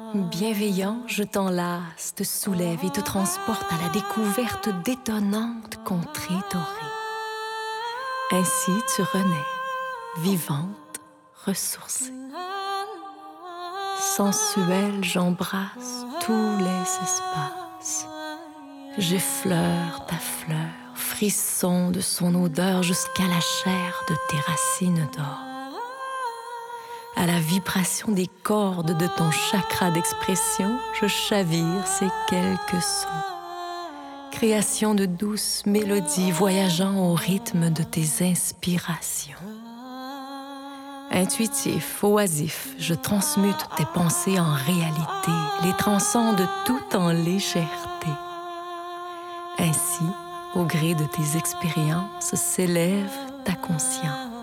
Bienveillant, je t'enlace, te soulève et te transporte à la découverte d'étonnantes contrées dorées. Ainsi tu renais, vivante, ressourcée. Sensuelle, j'embrasse tous les espaces. J'effleure ta fleur, frisson de son odeur jusqu'à la chair de tes racines d'or. À la vibration des cordes de ton chakra d'expression, je chavire ces quelques sons. Création de douces mélodies voyageant au rythme de tes inspirations. Intuitif, oisif, je transmute tes pensées en réalité, les transcende tout en légèreté. Ainsi, au gré de tes expériences, s'élève ta conscience.